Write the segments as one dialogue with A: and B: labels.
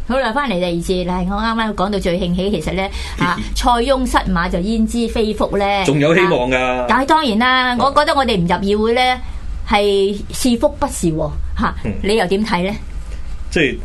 A: 好啦，翻嚟第二節，嗱，我啱啱講到最興起，其實咧塞翁失馬就焉知非福咧，
B: 仲有希望㗎。
A: 但係當然啦，我覺得我哋唔入議會咧係是福不是禍嚇，你又點睇咧？
B: 即係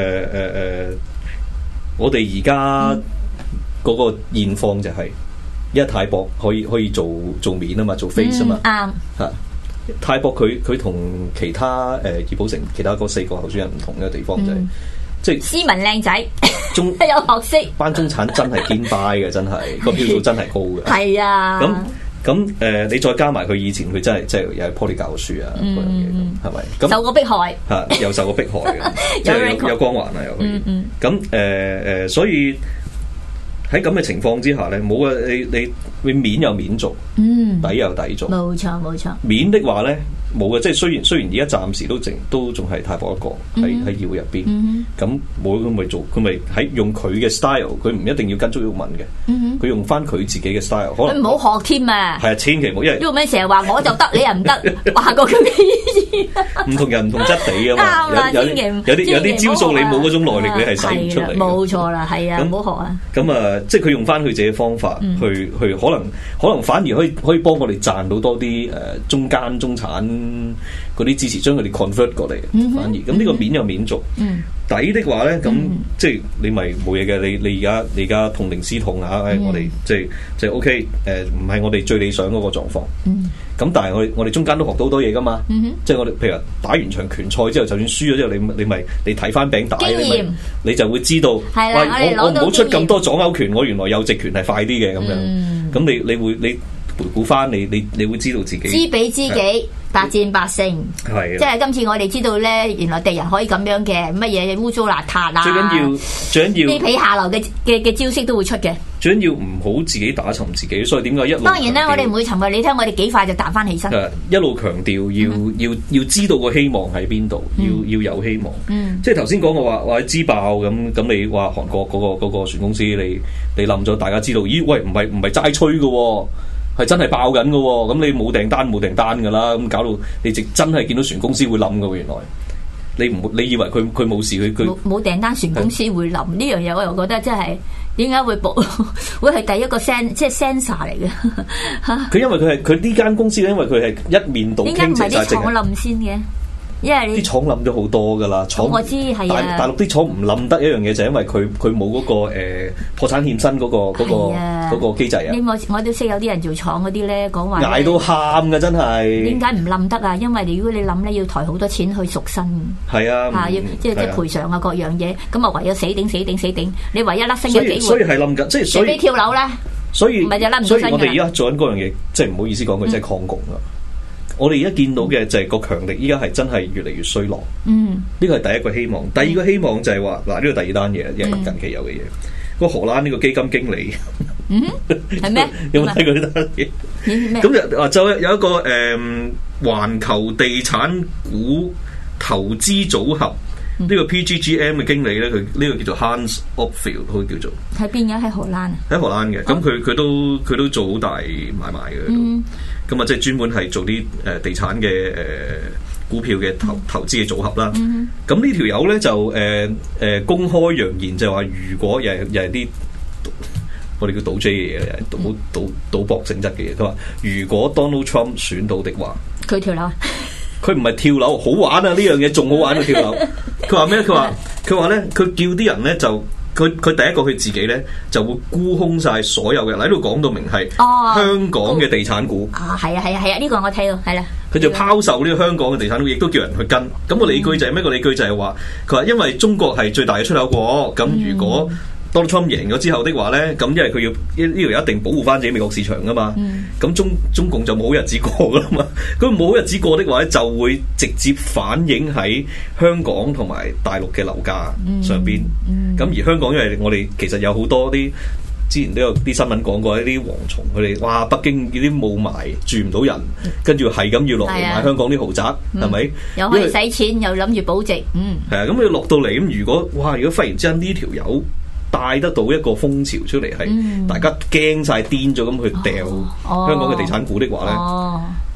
B: 我哋而家嗰個現況就係一泰博可以做面啊嘛，做 face 啊嘛，
A: 啱
B: 嚇。泰博佢同其他熱寶城其他嗰4個候選人唔同嘅地方就係、即係
A: 斯文靚仔，
B: 中
A: 有學識，
B: 班中產真係堅 buy 嘅，真係個票數真係高嘅。
A: 係啊，
B: 咁你再加埋佢以前佢真係又係 Poly 教書啊嗰樣嘢咁，係咪？咁
A: 受過迫害
B: 嚇，又受過迫害嘅，即係有光環啊又可以。咁所以喺咁嘅情況之下咧，冇啊！你面有面做，底有底做，
A: 冇錯冇錯。
B: 面的話咧冇嘅，即係雖然而家暫時都仲係泰博一個喺議會入邊，咁冇佢咪做，佢咪喺用佢嘅 style， 佢唔一定要跟足英文嘅，佢用翻佢自己嘅 style， 可能
A: 唔好學添啊！
B: 係啊，千祈唔好，因為
A: 呢個咩成日話我就得，你又唔得，話過佢嘅意思。
B: 唔同人唔同質地啊嘛，有啲招數你冇嗰種耐力，你係使唔出嚟。
A: 冇錯啦，係啊，唔好學啊。
B: 咁即係佢用翻佢自己嘅方法去可能反而可以幫我哋賺到多啲中間中產嗰啲支持，將佢哋 convert 過嚟。反而咁呢個面有面做，底的話咧，咁即係你咪冇嘢嘅。你而家痛定思痛嚇，我哋即係 OK 唔係我哋最理想嗰個狀況。咁但係我哋中間都學到好多嘢噶嘛。即係我哋譬如打完場拳賽之後，就算輸咗之後，你睇翻餅帶，你就會知道，我唔好出咁多左勾拳，我原來右直拳係快啲嘅咁樣。咁你回顧翻你會知道自己
A: 知彼知己，百戰百勝。
B: 係，
A: 即係今次我哋知道咧，原來敵人可以咁樣嘅，乜嘢污糟邋遢啊！
B: 最緊要
A: 卑鄙下流嘅招式都會出嘅。
B: 最緊要唔好自己打沉自己，所以點解一路
A: 當然啦，我哋唔會沉嘅。你聽我哋幾快就彈翻起身。
B: 一路強調要知道個希望喺邊度，要有希望。即係頭先講我話支爆咁，你話韓國嗰個船公司你冧咗，大家知道，咦喂，唔係齋吹嘅。係真係爆緊嘅喎，咁你冇訂單㗎啦，咁搞到你真係見到船公司會冧嘅喎，原來你以為佢冇事，佢
A: 冇訂單，船公司會冧呢樣嘢，我又覺得真係點解會會係第一個即係 sensor 嚟嘅嚇？
B: 佢因為佢呢間公司因為佢係一面倒傾斜晒，
A: 點解唔係啲廠冧先嘅？因為啲
B: 廠冧咗好多噶啦，
A: 我知係啊。
B: 大陸啲廠唔冧得一樣嘢就係因為佢冇嗰個破產欠薪嗰個機制啊。
A: 我都識有啲人做廠嗰啲咧講話
B: 捱到喊㗎真係。點
A: 解唔冧得啊？因為如果你冧咧要抬好多錢去贖身。
B: 係啊，
A: 要即係賠償啊各樣嘢，咁啊唯有死頂，你唯一粒星嘅機會。
B: 所以係冧緊，即係所以。
A: 你跳樓咧，
B: 所以
A: 唔係就甩唔到身㗎。
B: 所以我哋而家做緊嗰樣嘢，即係唔好意思講句，即係抗共啦。我哋而家見到嘅就係個強力，依家係真係越嚟越衰落。呢個係第一個希望。第二個希望就係話，嗱，呢個第二單嘢，亦係近期有嘅嘢。個荷蘭呢個基金經理，
A: 係咩？
B: 有冇睇過呢單嘢？咁就有一個環球地產股投資組合呢個 PGGM 嘅經理咧，佢呢個叫做 Hans Opfield， 佢叫做
A: 喺邊嘅？喺荷蘭啊？
B: 喺荷蘭嘅。咁佢都做好大買賣嘅。咁啊，即係專門係做啲地產嘅股票嘅投資嘅組合啦。咁呢條友咧就公開揚言就話，如果又係啲我哋叫賭 J 嘅嘢，又係賭博性質嘅嘢。佢話如果 Donald Trump 選到的話，
A: 佢跳樓。
B: 佢唔係跳樓，好玩啊！呢樣嘢仲好玩過跳樓。佢話咩？佢話咧，佢叫啲人咧就。佢第一個佢自己咧就會沽空晒所有嘅，喺度講到明係香港嘅地產股。
A: 係啊，呢個我睇到係啦。
B: 佢就拋售呢個香港嘅地產股，亦都叫人去跟。咁個理據就係咩？個理據就係話，佢話因為中國係最大嘅出口國，咁如果Donald Trump 贏咗之後的話咧，咁因為佢要呢度一定保護翻自己美國市場噶嘛，咁中共就冇好日子過噶啦嘛，佢冇好日子過的話咧，就會直接反映喺香港同埋大陸嘅樓價上邊。咁而香港因為我哋其實有好多啲之前都有啲新聞講過一啲蝗蟲，佢哋哇北京嗰啲霧霾住唔到人，跟住係咁要落嚟買香港啲豪宅，係咪？
A: 又可以使錢，又諗住保值，
B: 係啊，咁佢落到嚟咁，如果忽然之間呢條友帶得到一個風潮出嚟，係大家驚晒癲咗咁去掉香港嘅地產股的話咧，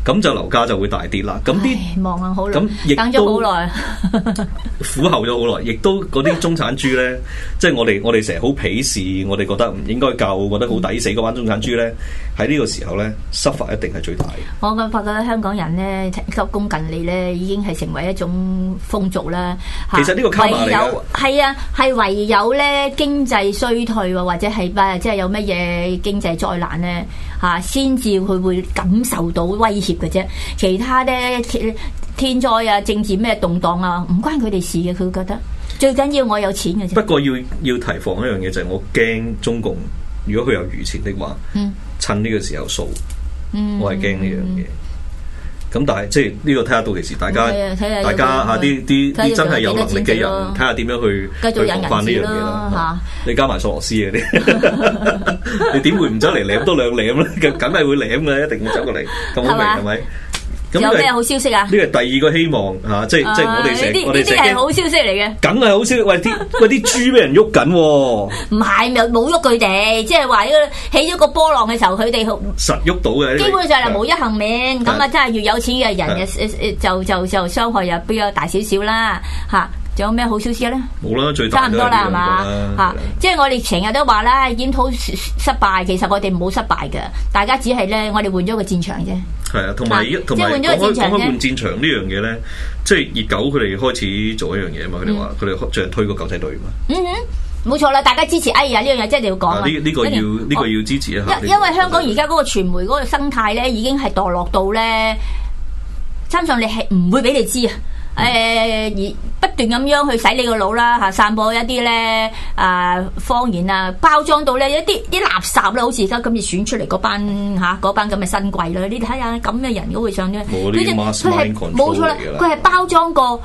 B: 咁就樓價就會大跌啦。咁啲
A: 望啊好耐，
B: 咁亦
A: 等咗好耐，
B: 苦候咗好耐，亦都嗰啲中產豬咧，即係我哋成日好鄙視，我哋覺得唔應該救，覺得好抵死嗰班中產豬咧，喺呢個時候咧，suffer 一定係最大嘅。
A: 我咁發覺香港人咧急功近利咧，已經係成為一種風俗啦。
B: 其實呢個卡瑪嚟㗎，
A: 係啊，係唯有咧經濟衰退或者係即係有乜嘢經濟災難咧先至佢會感受到威脅嘅啫。其他咧天災啊、政治咩動盪啊，唔關佢哋事嘅。佢覺得最緊要我有錢嘅啫。不過
B: 要提防一樣嘢就係我驚中共如果佢有餘錢的話，趁呢個時候掃，我係驚呢樣嘢。咁但係即係呢個睇下到時大家啲真係有能力嘅人睇下點樣去防範呢樣嘢啦。你加埋索羅斯嗰啲，你點會唔走嚟舐多兩舐咧？梗係會舐嘅，一定要走過嚟。咁好明係咪？
A: 有咩好消息啊？
B: 呢個係第二個希望嚇，即係我哋成
A: 呢啲係好消息嚟嘅，
B: 梗係好消息。喂，啲豬俾人喐緊喎，
A: 唔係冇喐佢哋，即係話起咗個波浪嘅時候，佢哋
B: 實喐到嘅。基
A: 本上係無一幸免，咁啊真係越有錢嘅人就傷害又比較大少少啦嚇。仲有咩好消息咧？冇啦，最大差唔多啦，係嘛？即係我哋成日都話啦，檢討失敗，其實我哋冇失敗嘅，大家只係咧，我哋換咗個戰場啫。係啊，同埋講開換戰場呢樣嘢咧，即係熱狗佢哋開始做一樣嘢嘛，佢哋話佢哋最近推個狗仔隊嘛。冇錯啦，大家支持。哎呀，呢樣嘢真係要講啊！呢個要支持一下。因為香港而家嗰個傳媒嗰個生態咧，已經係墮落到咧，相信你係唔會俾你知啊。而不斷咁樣去洗你個腦啦散播一啲咧謊言啊，包裝到咧一啲垃圾啦，好似而家今次選出嚟嗰班咁嘅新貴啦，你睇下咁嘅人都會上咧，佢係冇錯啦，佢係包裝過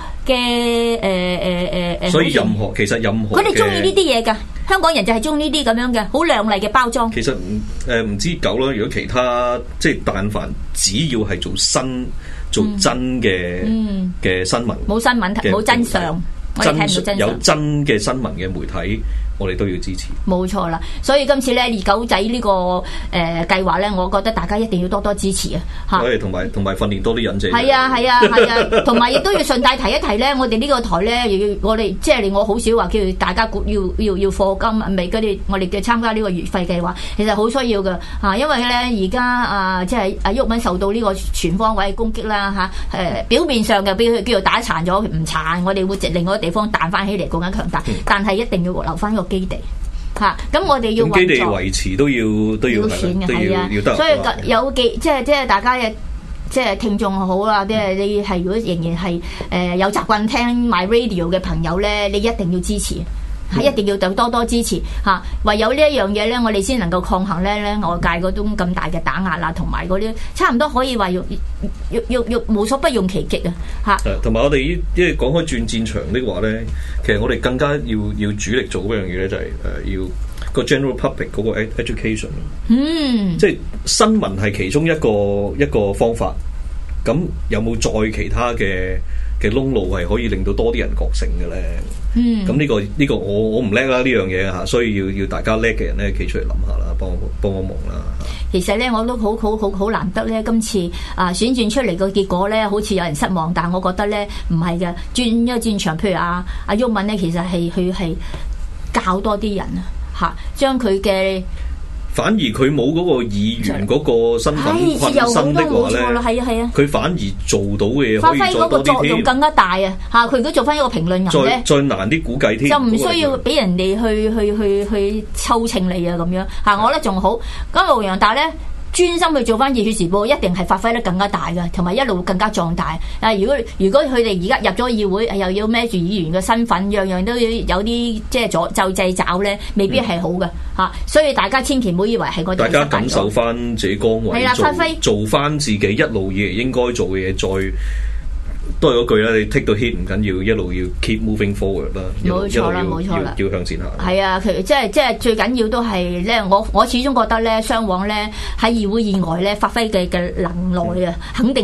A: 嘅
B: 所以任何佢
A: 哋中意呢啲嘢㗎，香港人就係中意呢啲咁樣嘅好亮麗嘅包裝。其實唔知狗啦，如果其他即係但凡只要係做真嘅新聞，冇新聞，冇真相，我哋聽唔到真相。有真嘅新聞嘅媒體，我哋都要支持。冇錯啦，所以今次咧熱狗仔呢個計劃咧，我覺得大家一定要多多支持啊！嚇，同埋訓練多啲忍者。係啊，同埋亦都要順帶提一提咧，我哋呢個台咧，我哋即係我好少話叫大家要課金，咪嗰啲我哋嘅參加呢個月費計劃，其實好需要嘅嚇，因為咧而家即係毓民受到呢個全方位攻擊啦嚇，表面上嘅俾佢叫做打殘咗，唔殘，我哋會另外一個地方彈翻起嚟，更加強大，但係一定要留翻個基地嚇，咁我哋要基地維持都要錢嘅，係啊，所以有即係大家嘅即係聽眾好啦，即係你係如果仍然係有習慣聽 My Radio 嘅朋友咧，你一定要支持，一定要多多支持嚇，唯有呢一樣嘢咧，我哋先能夠抗衡咧外界嗰種咁大嘅打壓啦，同埋嗰啲差唔多可以話要無所不用其極啊嚇。同埋我哋因為講開轉戰場的話咧，其實我哋更加要主力做嗰樣嘢咧，就係要個 general public 嗰個 education。即係新聞係其中一個方法。咁有冇再其他嘅窿路係可以令到多啲人覺醒嘅咧？咁呢個我唔叻啦呢樣嘢嚇，所以要大家叻嘅人咧企出嚟諗下啦，幫我忙啦。其實咧我都好難得咧，今次選戰出嚟個結果咧，好似有人失望，但係我覺得咧唔係嘅，轉一個戰場，譬如阿毓民咧，其實佢係教多啲人嚇，將佢嘅。反而佢冇嗰個議員嗰個身份困身的話咧，佢反而做到嘅嘢可以發揮嗰個作用更加大啊！嚇，佢如果做翻一個評論人咧，再難啲估計添，就唔需要俾人哋去抽秤你啊咁樣嚇，我覺得仲好。咁盧楊達咧。專心去做翻《熱血時報》，一定係發揮得更加大嘅，同埋一路更加壯大。如果佢哋而家入咗議會，又要孭住議員嘅身份，樣樣都要有啲即係就掣肘咧，未必係好嘅嚇。所以大家千祈唔好以為係我哋大家感受翻自己崗位，發揮做翻自己一路以嚟應該做嘅嘢，再都係嗰句啦。你 take 到 hit 唔緊要，一路要 keep moving forward 啦。冇錯啦，冇錯啦，要向前行。係啊，即係最緊要都係咧，我始終覺得咧，雙黃咧喺議會以外咧發揮嘅能耐啊，肯定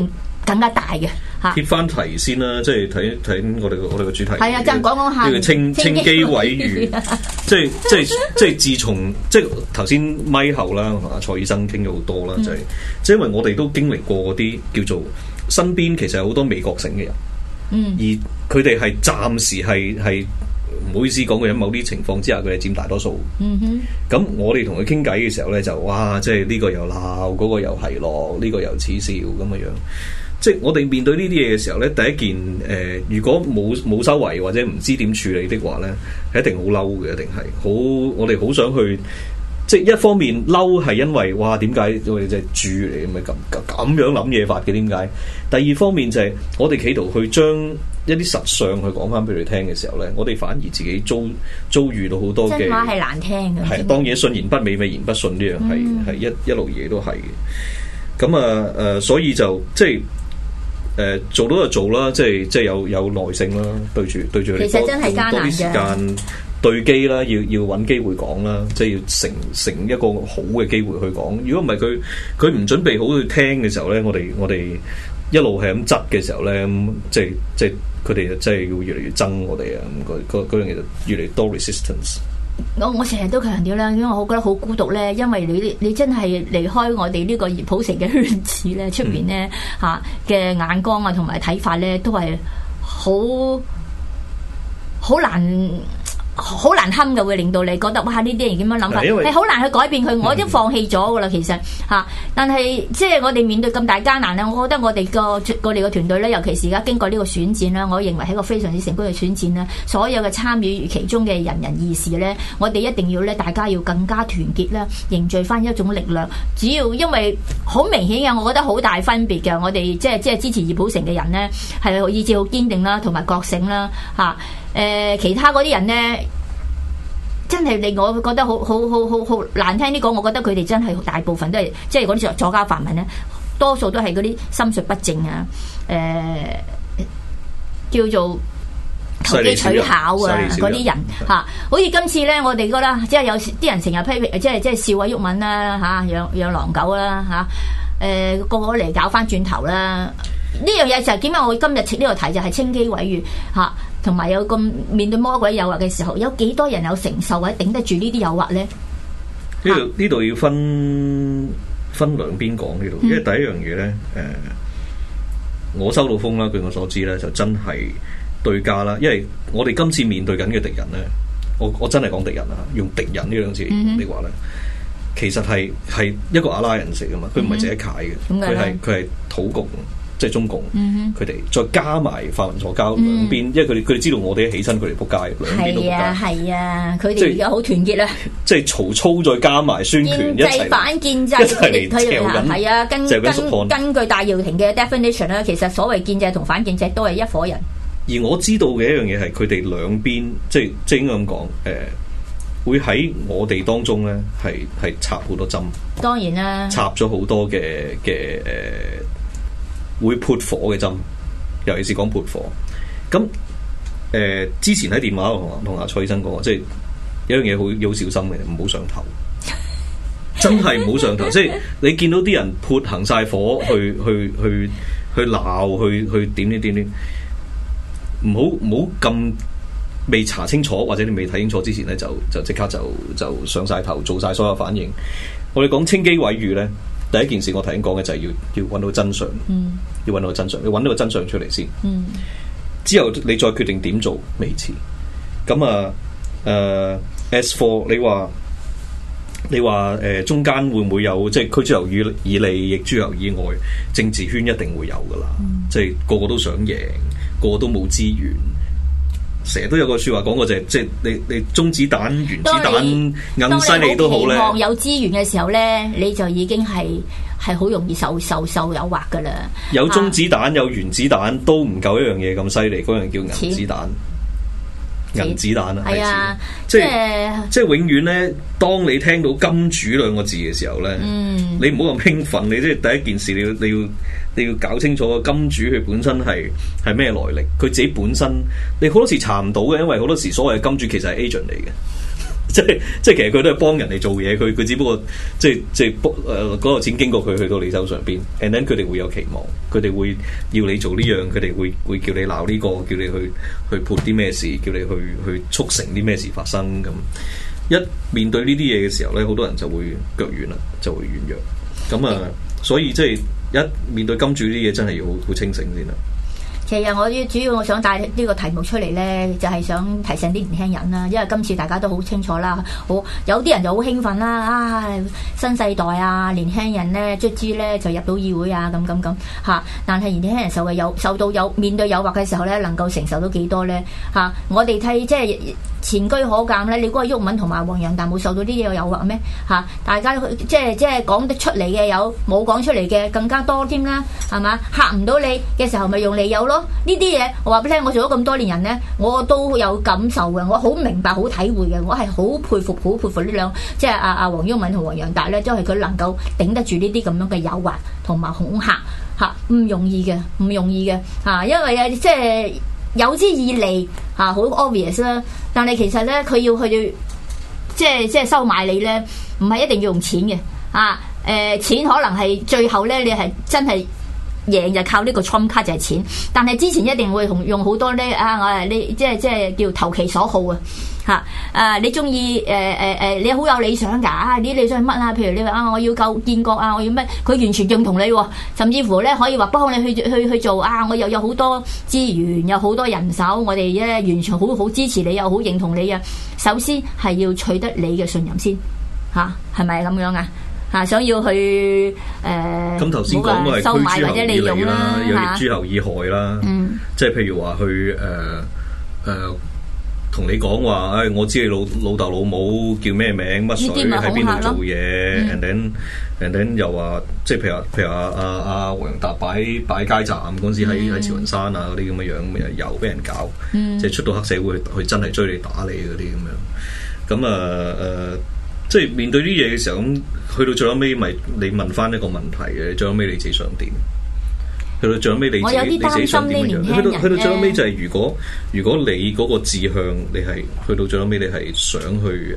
C: 更加大嘅嚇。
B: 貼翻題先啦，即係睇我哋個主題。
C: 係啊，真講下
B: 呢個清機毀譽，即係自從即係頭先咪後啦，同阿蔡醫生傾咗好多啦，就係即係因為我哋都經歷過嗰啲叫做身邊其實有好多美國醒嘅人，而佢哋係暫時係唔好意思講佢喺某啲情況之下佢係佔大多數。咁我哋同佢傾偈嘅時候咧就哇，即係呢個又鬧，嗰個又係落，呢個又恥笑咁嘅樣。即係我哋面對呢啲嘢嘅時候咧，第一件如果冇收圍或者唔知點處理的話咧，係一定好嬲嘅，一定係好我哋好想去。即係一方面嬲係因為哇點解我哋隻豬嚟咁樣諗嘢法嘅點解？第二方面就係我哋企圖去將一啲實相去講翻俾佢聽嘅時候咧，我哋反而自己遭遇到好多嘅
C: 真話係難聽嘅。
B: 係當然信言不美，美言不信呢樣係一路嘢都係嘅。咁所以就即係做到就做啦，即係有耐性啦，對住佢哋
C: 其實真係艱難嘅，多啲時間
B: 對機啦，要揾機會講啦，即係要成一個好嘅機會去講。如果唔係佢唔準備好去聽嘅時候咧，我哋一路係咁執嘅時候咧，即係佢哋真係要越嚟越憎我哋啊！嗰樣嘢就越嚟越多 resistance。
C: 我成日都強調啦，因為我覺得好孤獨咧，因為你真係離開我哋呢個熱普城嘅圈子咧，出邊咧嚇嘅眼光啊同埋睇法咧，都係好難堪嘅，會令到你覺得哇呢啲人點樣諗法，係好難去改變佢。我已經放棄咗噶啦，其實嚇。但係即係我哋面對咁大艱難咧，我覺得我哋個團隊咧，尤其是而家經過呢個選戰啦，我認為係一個非常之成功嘅選戰啦。所有嘅參與其中嘅人義士咧，我哋一定要咧，大家要更加團結啦，凝聚翻一種力量。只要因為好明顯嘅，我覺得好大分別嘅。我哋即係支持熱普城嘅人咧，係意志好堅定啦，同埋覺醒啦嚇。其他嗰啲人咧，真係令我覺得好難聽啲講，我覺得佢哋真係大部分都係即係嗰啲左膠泛民咧，多數都係嗰啲心術不正啊，叫做投機取巧啊嗰啲人嚇。好似今次咧，我哋覺得即係有啲人成日批評，即係笑啊鬱文啦嚇，養狼狗啦嚇，個個嚟搞翻轉頭啦。呢樣嘢就係點解我今日呢個題就係清機毀譽嚇。同埋有咁面對魔鬼誘惑嘅時候，有幾多人有承受或者頂得住呢啲誘惑咧？
B: 呢度要分兩邊講呢度，因為第一樣嘢咧，我收到風啦，據我所知咧，就真係對家啦。因為我哋今次面對緊嘅敵人咧，我真係講敵人啊，用敵人呢兩字嚟話咧，其實係一個阿拉人食噶嘛，佢唔係自己解嘅，佢係土共。即係中共，佢哋再加埋泛民左膠兩邊，因為佢哋知道我哋一起身，佢哋仆街，兩邊都仆街。係啊，佢哋而家好團結啦。即係曹操再加埋孫權一齊
C: 反建制，
B: 一齊嚟跳緊。
C: 係啊，根據戴耀廷嘅 definition 咧，其實所謂建制同反建制都係一夥人。
B: 而我知道嘅一樣嘢係佢哋兩邊，即係應該咁講，會喺我哋當中咧係插好多針。當然啦，插咗好多嘅會潑火嘅針，尤其是講潑火。咁之前喺電話同阿蔡醫生講，即係有樣嘢好小心嘅，唔好上頭。真係唔好上頭，即係你見到啲人潑行晒火，去鬧，去點，唔好咁未查清楚，或者你未睇清楚之前咧，就即刻就上晒頭，做晒所有反應。我哋講清機毀譽咧。第一件事我頭先講嘅就係要揾到真相，要揾到真相，你揾到個真相出嚟先，之後你再決定點做未遲。咁as for 你話中間會唔會有即係驅諸流以利，亦諸流以外，政治圈一定會有噶啦，即係個個都想贏，個個都冇資源。成日都有個説話講過就係，即係你中子彈、原子彈硬犀利都好咧。當你有資源嘅時候咧，你就已經係好容易受誘惑噶啦。有中子彈、有原子彈都唔夠一樣嘢咁犀利，嗰樣叫銀子彈。銀子彈啊，係啊，即係永遠咧。當你聽到金主兩個字嘅時候咧，你唔好咁興奮。你即係第一件事，你要搞清楚個金主佢本身係咩來歷。佢自己本身你好多時查唔到嘅，因為好多時所謂嘅金主其實係 agent 嚟嘅。 即係其實佢都係幫人哋做嘢，佢只不過即係嗰個錢經過佢去到你手上邊 and then 佢哋會有期望，佢哋會要你做呢樣，佢哋會叫你鬧呢個，叫你去撥啲咩事，叫你去促成啲咩事發生咁。一面對呢啲嘢嘅時候咧，好多人就會腳軟啦，就會軟弱。咁啊，所以即係一面對金主呢啲嘢，真係要好清醒先啦。
C: 其實主要我想帶呢個題目出嚟咧，就係想提醒啲年輕人啦，因為今次大家都好清楚啦，有啲人就好興奮啦，新世代啊，年輕人咧卒之咧就入到議會啊，咁嚇。但係年輕人受到面對誘惑嘅時候咧，能夠承受到幾多咧嚇？我哋睇即係前車可鑑咧，你嗰個毓民同埋黃洋達冇受到啲嘢誘惑咩嚇？大家即係講得出嚟嘅有，冇講出嚟嘅更加多添啦，係嘛？嚇唔到你嘅時候，咪用利誘咯。呢啲嘢我話俾你聽，我做咗咁多年人咧，我都有感受嘅，我好明白、好體會嘅，我係好佩服呢兩，即係阿黃毓民同黃洋達咧，都係佢能夠頂得住呢啲咁樣嘅誘惑同埋恐嚇嚇，唔容易嘅嚇，因為即係有之以利嚇，好 obvious 啦。但係其實咧，佢要去即係收買你咧，唔係一定要用錢嘅啊。錢可能係最後咧，你係真係贏就靠呢個 Trump 卡就係錢，但係之前一定會用好多咧你即係叫投其所好啊你中意你好有理想㗎你理想係乜啊？譬如你話我要救建國啊，我要乜？佢完全認同你喎，甚至乎咧可以話幫你去做我又有好多資源，有好多人手，我哋咧完全好支持你，又好認同你啊。首先係要取得你嘅信任先係咪咁樣啊？想要去
B: 咁頭先講都係
C: 收買或者利用啦，
B: 有益諸侯以害啦，即係譬如話去同你講話，我知你老豆老母叫咩名乜水喺邊度做嘢，and then 又話即係譬如阿黃洋達擺街站嗰陣時喺慈雲山啊嗰啲咁嘅樣，又俾人搞，即係出到黑社會去真係追你打你嗰啲咁樣，咁即係面對啲嘢嘅時候，咁去到最後尾咪你問翻一個問題嘅，最後尾你自己想點？去到最後尾你自己想點樣？去到最後尾就係如果你嗰個志向，你係去到最後尾你係想去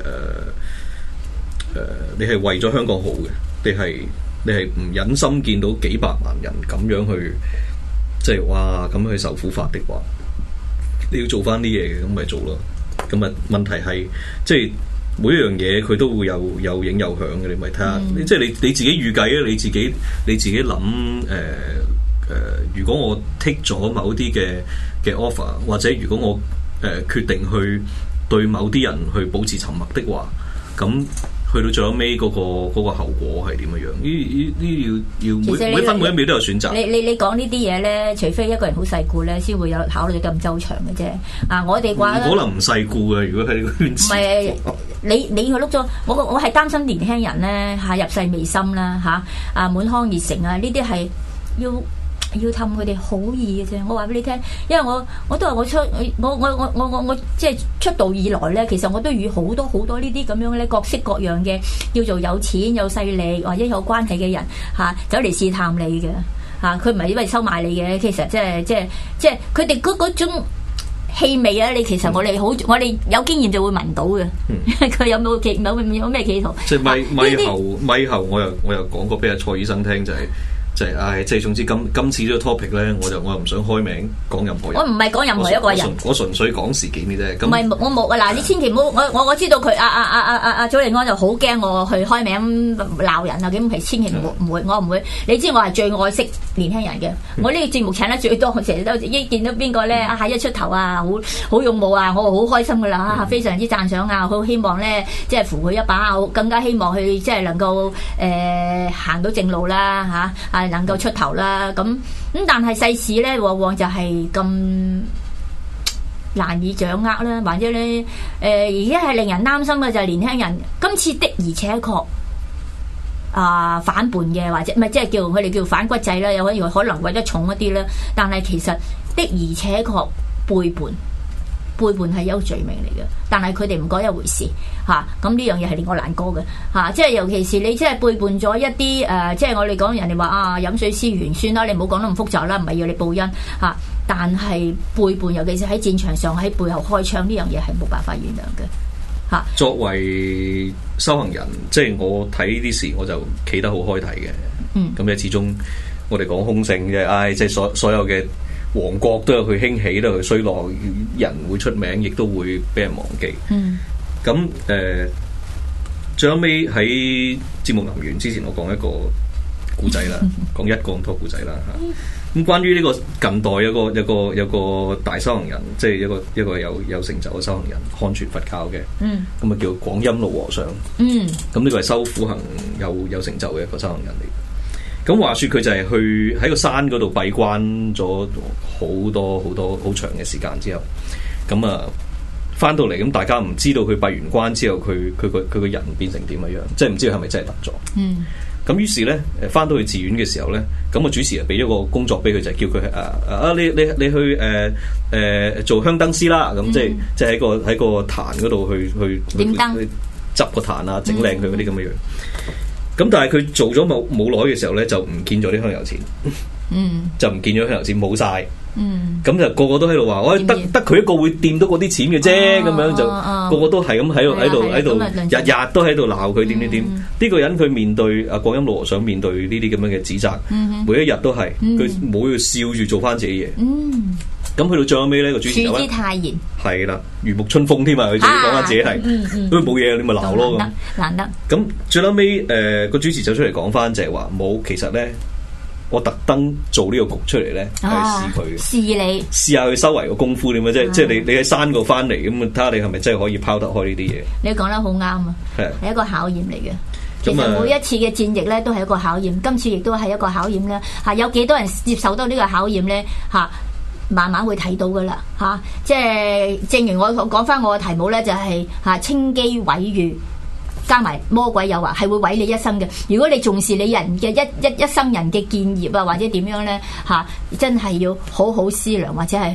B: 你係為咗香港好嘅，你係唔忍心見到幾百萬人咁樣去，即係哇咁去受苦法的話，你要做翻啲嘢嘅，咁咪做咯。咁啊問題係即係。每一樣嘢佢都會有影有響嘅，你咪睇下，即係你自己預計啊，你自己諗如果我 take 咗某啲嘅 offer， 或者如果我決定去對某啲人去保持沉默的話，咁去到最後尾嗰個後果係點樣樣？呢要每分每一秒都有選擇。
C: 你講呢啲嘢咧，除非一個人好世故咧，先會有考慮咁周詳嘅啫。我哋話
B: 可能唔世故嘅，如果喺呢個圈子。唔係
C: 你去碌咗，我係擔心年輕人咧入世未深啦滿腔熱誠啊，呢啲係要氹佢哋好易嘅啫。我話俾你聽，因為我都話我即係出道以來咧，其實我都遇好多呢啲咁樣咧，各式各樣嘅叫做有錢有勢力或者有關係嘅人走嚟試探你嘅佢唔係因為收買你嘅，其實即係佢哋嗰種氣味啊！你其實我哋有經驗就會聞到嘅。佢有咩企圖？
B: 即係咪後我又講過俾阿蔡醫生聽就係。即係總之今次呢個 topic 咧，我又唔想開名講任何人。我唔係講任何一個人，我純粹講事件嘅啫。唔係我冇啊！嗱，你千祈唔好，我知道佢阿祖利安就好驚我去開名鬧人啊！咁係千祈唔會，我唔會。你知我係最愛惜年輕人嘅。我呢個節目請得最多，我成日都一見到邊個咧一出頭好勇武啊！我好開心噶啦，非常之讚賞啊！好希望咧即係扶佢一把，我更加希望佢即係能夠行到正路啦能夠出頭啦，咁但係世事咧，往往就係咁難以掌握啦，或者咧而家係令人擔心嘅就係年輕人今次的而且確反叛嘅，或者唔係即係叫佢哋叫反骨仔啦，有可能為得重一啲啦，但係其實的而且確背叛係一個罪名嚟嘅，但係佢哋唔講一回事咁呢樣嘢係令我難過嘅即係尤其是你即係背叛咗一啲即係我哋講人哋話飲水思源，算啦，你唔好講得咁複雜啦，唔係要你報恩但係背叛尤其是喺戰場上喺背後開槍呢樣嘢係冇辦法原諒嘅
C: 嚇。
B: 作為修行人，即係我睇呢啲事，我就企得好開睇嘅。咁咧，始終我哋講空性嘅，即係所有嘅王國都有佢興起，都有佢衰落，人會出名，亦都會俾人忘記。咁最後尾喺節目臨完之前，我講一個故仔啦，講一個咁多故仔啦嚇。咁關於呢個近代有個大修行人，即係一個有成就嘅修行人，漢傳佛教嘅，咁啊叫廣欽老和尚。咁呢個係修苦行有成就嘅一個修行人嚟。咁話說佢就係去喺個山嗰度閉關咗好多好長嘅時間之後，咁啊翻到嚟，咁大家唔知道佢閉完關之後，佢個人變成點樣，即係唔知佢係咪真係得咗。咁於是咧，翻到去寺院嘅時候咧，咁個主持人俾咗個工作俾佢，就係叫佢你去做香燈師啦。咁即係喺個壇嗰度去點燈，去執個壇啊，整靚佢嗰啲咁嘅樣。咁但係佢做咗冇耐嘅時候咧，就唔見咗啲香油錢。就唔見咗香油錢，冇晒。咁就個個都喺度話，得佢一個會掂到嗰啲錢嘅啫。咁樣就個個都係咁喺度，日日都喺度鬧佢點。呢個人佢面對阿廣欽老和尚，面對呢啲咁樣嘅指責，每一日都係佢冇要笑住做翻自己嘢。咁去到最後尾咧，個主持人處之泰然，係啦，如沐春風添啊！佢自己講翻自己係，因為冇嘢你咪鬧咯咁。
C: 難得。咁
B: 最後尾個主持走出嚟講翻就係話冇，其實咧。我特登做呢個局出嚟咧，係試佢，試下佢修為個功夫點樣啫？即係你喺山度翻嚟咁，睇下你係咪真係可以拋得開呢啲嘢？
C: 你講得好啱啊！係一個考驗嚟嘅。其實每一次嘅戰役咧，都係一個考驗。今次亦都係一個考驗咧。嚇，有幾多人接受到呢個考驗咧？嚇，慢慢會睇到噶啦。嚇，即係正如我講翻我嘅題目咧，就係嚇稱機毀譽。加埋魔鬼誘惑係會毀你一生嘅。如果你重視你人嘅一生人嘅建業啊，或者點樣咧嚇，真係要好好思量，或者係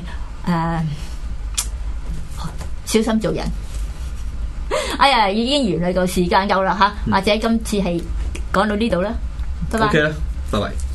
C: 小心做人。哎呀，已經完啦，個時間夠啦嚇，或者今次係講到呢度啦，拜拜。
B: OK 啦，拜拜。